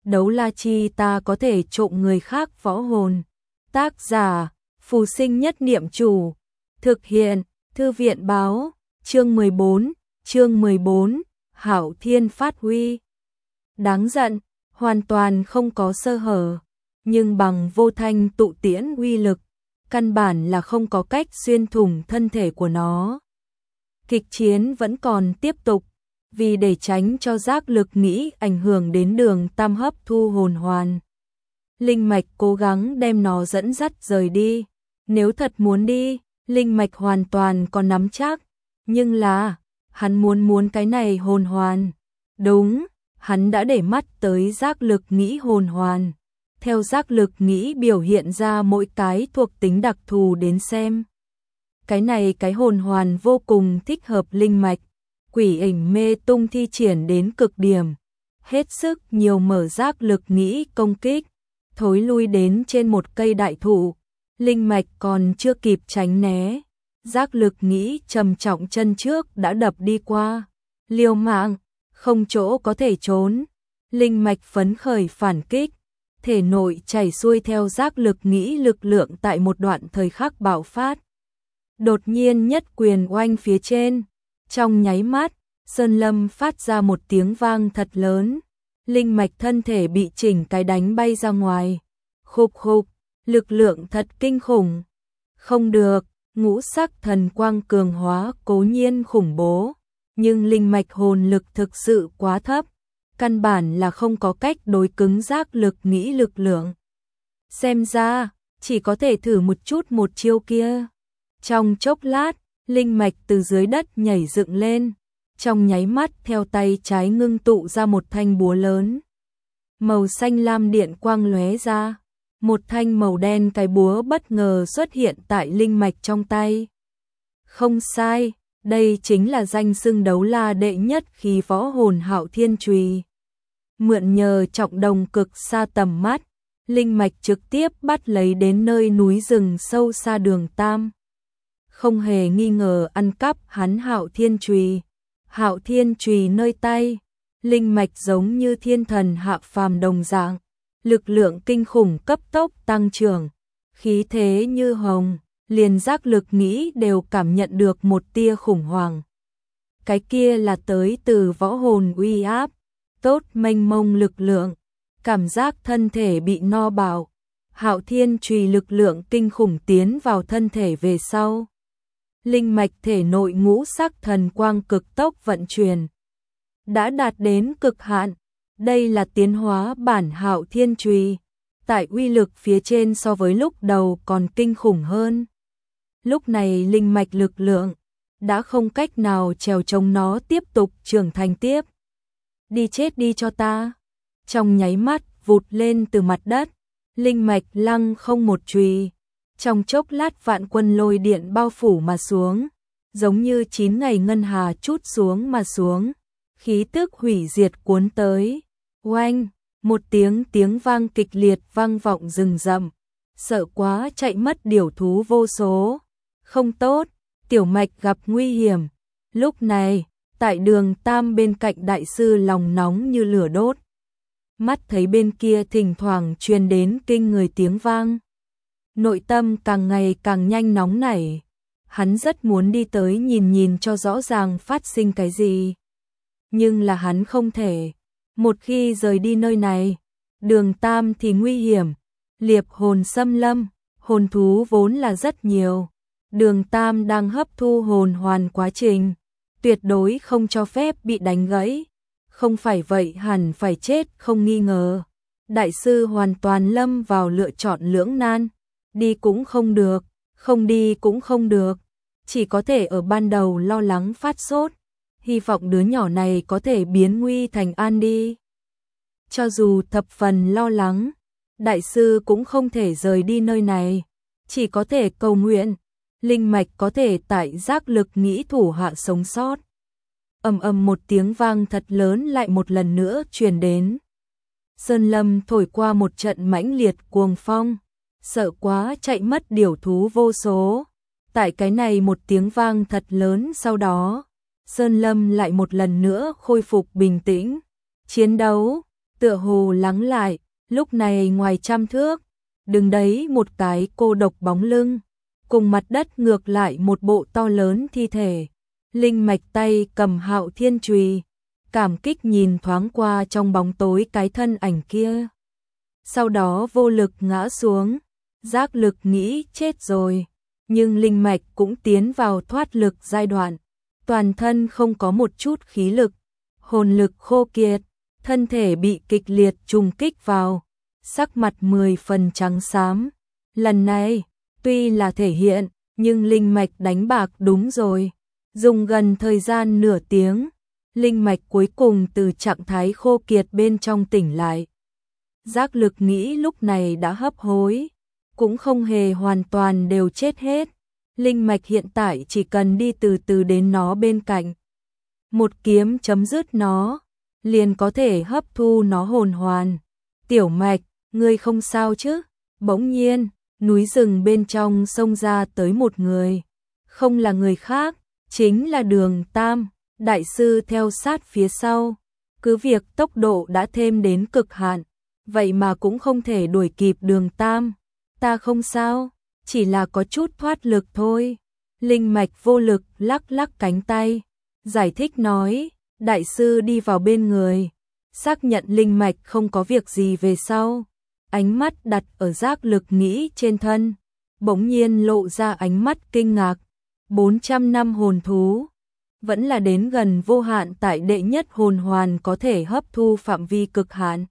đấu la chi ta có thể trộm người khác võ hồn. Tác giả, Phù Sinh Nhất Niệm Chủ. Thực hiện, Thư viện báo, chương 14, Hạo Thiên phát huy. Đáng giận, hoàn toàn không có sơ hở, nhưng bằng vô thanh tụ tiễn uy lực, căn bản là không có cách xuyên thủng thân thể của nó. Kịch chiến vẫn còn tiếp tục, vì để tránh cho giác lực nghĩ ảnh hưởng đến Đường Tam hấp thu hồn hoàn. Linh mạch cố gắng đem nó dẫn dắt rời đi. Nếu thật muốn đi, linh mạch hoàn toàn có nắm chắc, nhưng là, hắn muốn cái này hồn hoàn. Đúng, hắn đã để mắt tới giác lực nghĩ hồn hoàn. Theo giác lực nghĩ biểu hiện ra mỗi cái thuộc tính đặc thù đến xem. Cái hồn hoàn vô cùng thích hợp linh mạch, quỷ ảnh mê tung thi triển đến cực điểm. Hết sức nhiều mở giác lực nghĩ công kích, thối lui đến trên một cây đại thụ. Linh mạch còn chưa kịp tránh né, giác lực nghĩ trầm trọng chân trước đã đập đi qua. Liều mạng, không chỗ có thể trốn. Linh mạch phấn khởi phản kích, thể nội chảy xuôi theo giác lực nghĩ lực lượng tại một đoạn thời khắc bạo phát. Đột nhiên nhất quyền oanh phía trên, trong nháy mắt, sơn lâm phát ra một tiếng vang thật lớn. Linh mạch thân thể bị chỉnh cái đánh bay ra ngoài. Khục khục, lực lượng thật kinh khủng. Không được, ngũ sắc thần quang cường hóa cố nhiên khủng bố, nhưng linh mạch hồn lực thực sự quá thấp, căn bản là không có cách đối cứng giác lực nghĩ lực lượng. Xem ra, chỉ có thể thử một chút một chiêu kia. Trong chốc lát, linh mạch từ dưới đất nhảy dựng lên, trong nháy mắt theo tay trái ngưng tụ ra một thanh búa lớn. Màu xanh lam điện quang lóe ra, một thanh màu đen cái búa bất ngờ xuất hiện tại linh mạch trong tay. Không sai, đây chính là danh xưng đấu la đệ nhất khí võ hồn Hạo Thiên Chùy. Mượn nhờ trọng đồng cực xa tầm mắt, linh mạch trực tiếp bắt lấy đến nơi núi rừng sâu xa Đường Tam. Không hề nghi ngờ ăn cắp hắn Hạo Thiên Chùy. Hạo Thiên Chùy nơi tay, linh mạch giống như thiên thần hạ phàm đồng dạng, lực lượng kinh khủng cấp tốc tăng trưởng, khí thế như hồng, liền giác lực nghĩ đều cảm nhận được một tia khủng hoảng. Cái kia là tới từ võ hồn uy áp, tốt mênh mông lực lượng, cảm giác thân thể bị no bạo. Hạo Thiên Chùy lực lượng kinh khủng tiến vào thân thể về sau. Linh mạch thể nội ngũ sắc thần quang cực tốc vận chuyển, đã đạt đến cực hạn. Đây là tiến hóa bản Hạo Thiên Chùy, tại uy lực phía trên so với lúc đầu còn kinh khủng hơn. Lúc này linh mạch lực lượng đã không cách nào trèo chống nó tiếp tục trưởng thành tiếp. Đi chết đi cho ta. Trong nháy mắt vụt lên từ mặt đất, linh mạch lăng không một chùy. Trong chốc lát vạn quân lôi điện bao phủ mà xuống, giống như 9 ngày ngân hà trút xuống mà xuống, khí tức hủy diệt cuốn tới. Oanh, một tiếng vang kịch liệt vang vọng rừng rậm, sợ quá chạy mất điểu thú vô số. Không tốt, tiểu mạch gặp nguy hiểm. Lúc này, tại Đường Tam bên cạnh đại sư lòng nóng như lửa đốt. Mắt thấy bên kia thỉnh thoảng truyền đến kinh người tiếng vang. Nội tâm càng ngày càng nhanh nóng nảy. Hắn rất muốn đi tới nhìn cho rõ ràng phát sinh cái gì. Nhưng là hắn không thể. Một khi rời đi nơi này, Đường Tam thì nguy hiểm. Liệp hồn xâm lâm, hồn thú vốn là rất nhiều. Đường Tam đang hấp thu hồn hoàn quá trình, tuyệt đối không cho phép bị đánh gãy. Không phải vậy hẳn phải chết không nghi ngờ. Đại sư hoàn toàn lâm vào lựa chọn lưỡng nan. Đi cũng không được, không đi cũng không được. Chỉ có thể ở ban đầu lo lắng phát sốt. Hy vọng đứa nhỏ này có thể biến nguy thành an đi. Cho dù thập phần lo lắng, đại sư cũng không thể rời đi nơi này. Chỉ có thể cầu nguyện, linh mạch có thể tại giác lực nghĩ thủ hạ sống sót. Ầm ầm một tiếng vang thật lớn lại một lần nữa truyền đến. Sơn lâm thổi qua một trận mãnh liệt cuồng phong, sợ quá chạy mất điểu thú vô số. Tại cái này một tiếng vang thật lớn sau đó, Sơn lâm lại một lần nữa khôi phục bình tĩnh. Chiến đấu, tựa hồ lắng lại, lúc này ngoài trăm thước, đứng đấy một cái cô độc bóng lưng, cùng mặt đất ngược lại một bộ to lớn thi thể. Linh mạch tay cầm Hạo Thiên chùy, cảm kích nhìn thoáng qua trong bóng tối cái thân ảnh kia. Sau đó vô lực ngã xuống, giác lực nghĩ chết rồi, nhưng linh mạch cũng tiến vào thoát lực giai đoạn, toàn thân không có một chút khí lực, hồn lực khô kiệt, thân thể bị kịch liệt trùng kích vào, sắc mặt 10 phần trắng xám. Lần này, tuy là thể hiện, nhưng linh mạch đánh bạc đúng rồi. Dùng gần thời gian nửa tiếng, linh mạch cuối cùng từ trạng thái khô kiệt bên trong tỉnh lại. Giác lực nghĩ lúc này đã hấp hối, cũng không hề hoàn toàn đều chết hết. Linh mạch hiện tại chỉ cần đi từ từ đến nó bên cạnh. Một kiếm chấm dứt nó, liền có thể hấp thu nó hồn hoàn. Tiểu mạch, ngươi không sao chứ? Bỗng nhiên, núi rừng bên trong xông ra tới một người. Không là người khác, chính là Đường Tam, đại sư theo sát phía sau. Cứ việc tốc độ đã thêm đến cực hạn, vậy mà cũng không thể đuổi kịp Đường Tam. Ta không sao, chỉ là có chút thoát lực thôi. Linh mạch vô lực lắc lắc cánh tay, giải thích nói, đại sư đi vào bên người, xác nhận linh mạch không có việc gì về sau. Ánh mắt đặt ở giác lực nghĩ trên thân, bỗng nhiên lộ ra ánh mắt kinh ngạc. 400 năm hồn thú, vẫn là đến gần vô hạn tại đệ nhất hồn hoàn có thể hấp thu phạm vi cực hạn.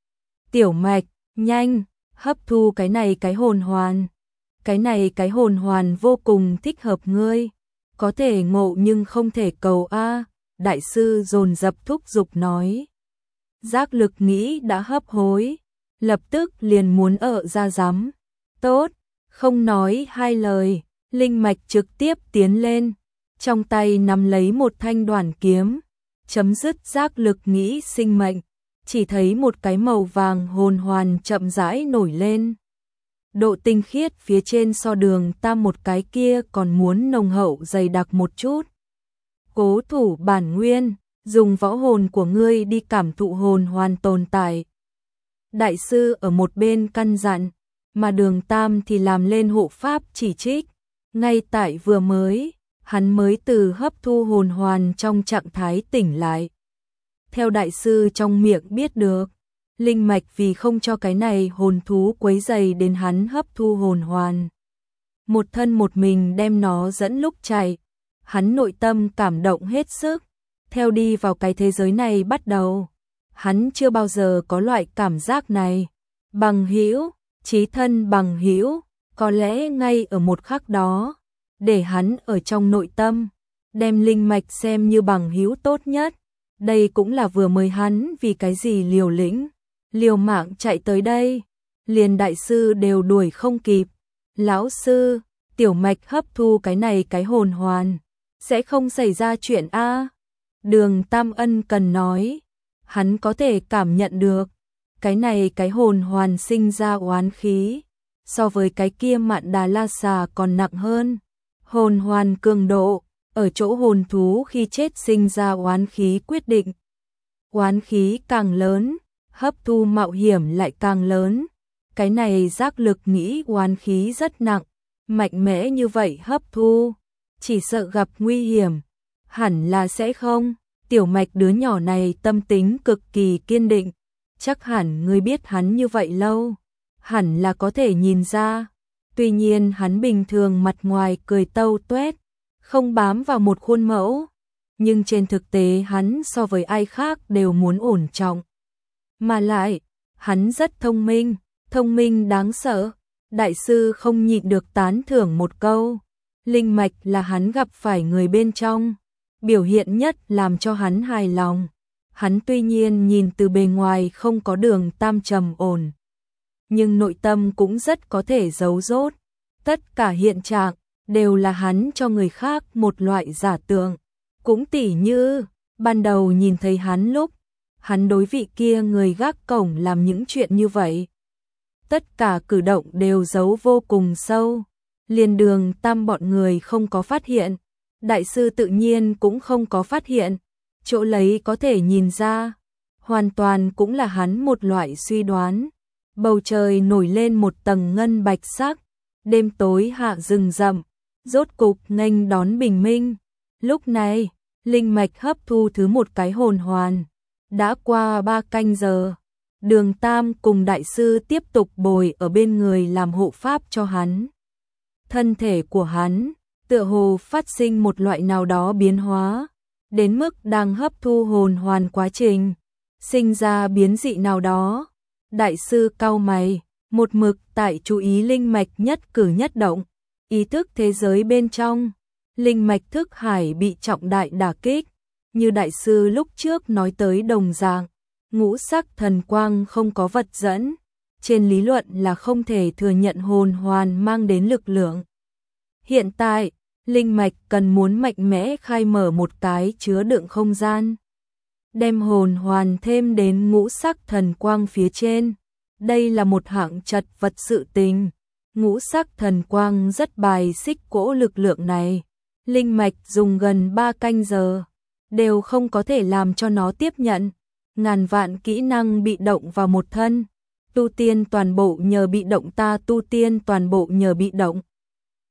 Tiểu mạch, nhanh, hấp thu cái này cái hồn hoàn. Cái này cái hồn hoàn vô cùng thích hợp ngươi, có thể ngộ nhưng không thể cầu a. Đại sư dồn dập thúc giục nói. Giác lực nghĩ đã hấp hối, lập tức liền muốn ở ra rắm. Tốt, không nói hai lời, linh mạch trực tiếp tiến lên, trong tay nắm lấy một thanh đoản kiếm, chấm dứt giác lực nghĩ sinh mệnh, chỉ thấy một cái màu vàng hồn hoàn chậm rãi nổi lên. Độ tinh khiết phía trên so Đường Tam một cái kia còn muốn nồng hậu dày đặc một chút. Cố thủ bản nguyên, dùng võ hồn của ngươi đi cảm thụ hồn hoàn tồn tại. Đại sư ở một bên căn dặn, mà Đường Tam thì làm lên hộ pháp chỉ trích. Ngay tại vừa mới, hắn mới từ hấp thu hồn hoàn trong trạng thái tỉnh lại. Theo đại sư trong miệng biết được, linh mạch vì không cho cái này hồn thú quấy rầy đến hắn hấp thu hồn hoàn. Một thân một mình đem nó dẫn lúc chạy, hắn nội tâm cảm động hết sức. Theo đi vào cái thế giới này bắt đầu, hắn chưa bao giờ có loại cảm giác này. Bằng hữu, chí thân bằng hữu, có lẽ ngay ở một khắc đó, để hắn ở trong nội tâm, đem linh mạch xem như bằng hữu tốt nhất. Đây cũng là vừa mới hắn vì cái gì liều lĩnh, liều mạng chạy tới đây, liền đại sư đều đuổi không kịp. Lão sư, tiểu mạch hấp thu cái này cái hồn hoàn, sẽ không xảy ra chuyện a. Đường Tam ân cần nói, hắn có thể cảm nhận được, cái này cái hồn hoàn sinh ra oán khí, so với cái kia Mạn Đà La Xà còn nặng hơn. Hồn hoàn cường độ, ở chỗ hồn thú khi chết sinh ra oán khí quyết định. Oán khí càng lớn, hấp thu mạo hiểm lại càng lớn. Cái này giác lực nghĩ oán khí rất nặng, mạnh mẽ như vậy hấp thu, chỉ sợ gặp nguy hiểm. Hẳn là sẽ không, tiểu mạch đứa nhỏ này tâm tính cực kỳ kiên định. Chắc hẳn ngươi biết hắn như vậy lâu, hẳn là có thể nhìn ra. Tuy nhiên hắn bình thường mặt ngoài cười tâu tuét, không bám vào một khuôn mẫu, nhưng trên thực tế hắn so với ai khác đều muốn ổn trọng. Mà lại, hắn rất thông minh đáng sợ. Đại sư không nhịn được tán thưởng một câu. Linh mạch là hắn gặp phải người bên trong, biểu hiện nhất làm cho hắn hài lòng. Hắn tuy nhiên nhìn từ bề ngoài không có Đường Tam trầm ổn, nhưng nội tâm cũng rất có thể giấu giốt. Tất cả hiện trạng đều là hắn cho người khác một loại giả tượng. Cũng tỉ như, ban đầu nhìn thấy hắn lúc, hắn đối vị kia người gác cổng làm những chuyện như vậy. Tất cả cử động đều giấu vô cùng sâu, liền Đường Tam bọn người không có phát hiện, đại sư tự nhiên cũng không có phát hiện. Chỗ lấy có thể nhìn ra, hoàn toàn cũng là hắn một loại suy đoán. Bầu trời nổi lên một tầng ngân bạch sắc, đêm tối hạ rừng rậm, rốt cục nghênh đón bình minh. Lúc này, linh mạch hấp thu thứ một cái hồn hoàn. Đã qua 3 canh giờ, Đường Tam cùng đại sư tiếp tục bồi ở bên người làm hộ pháp cho hắn. Thân thể của hắn tựa hồ phát sinh một loại nào đó biến hóa, đến mức đang hấp thu hồn hoàn quá trình sinh ra biến dị nào đó. Đại sư cau mày, một mực tại chú ý linh mạch nhất cử nhất động, ý thức thế giới bên trong. Linh mạch thức hải bị trọng đại đả kích, như đại sư lúc trước nói tới đồng dạng, ngũ sắc thần quang không có vật dẫn, trên lý luận là không thể thừa nhận hồn hoàn mang đến lực lượng. Hiện tại, linh mạch cần muốn mạnh mẽ khai mở một cái chứa đựng không gian, đem hồn hoàn thêm đến ngũ sắc thần quang phía trên. Đây là một hạng chật vật sự tình. Ngũ sắc thần quang rất bài xích cỗ lực lượng này. Linh mạch dùng gần 3 canh giờ, đều không có thể làm cho nó tiếp nhận. Ngàn vạn kỹ năng bị động vào một thân. Tu tiên toàn bộ nhờ bị động, ta tu tiên toàn bộ nhờ bị động.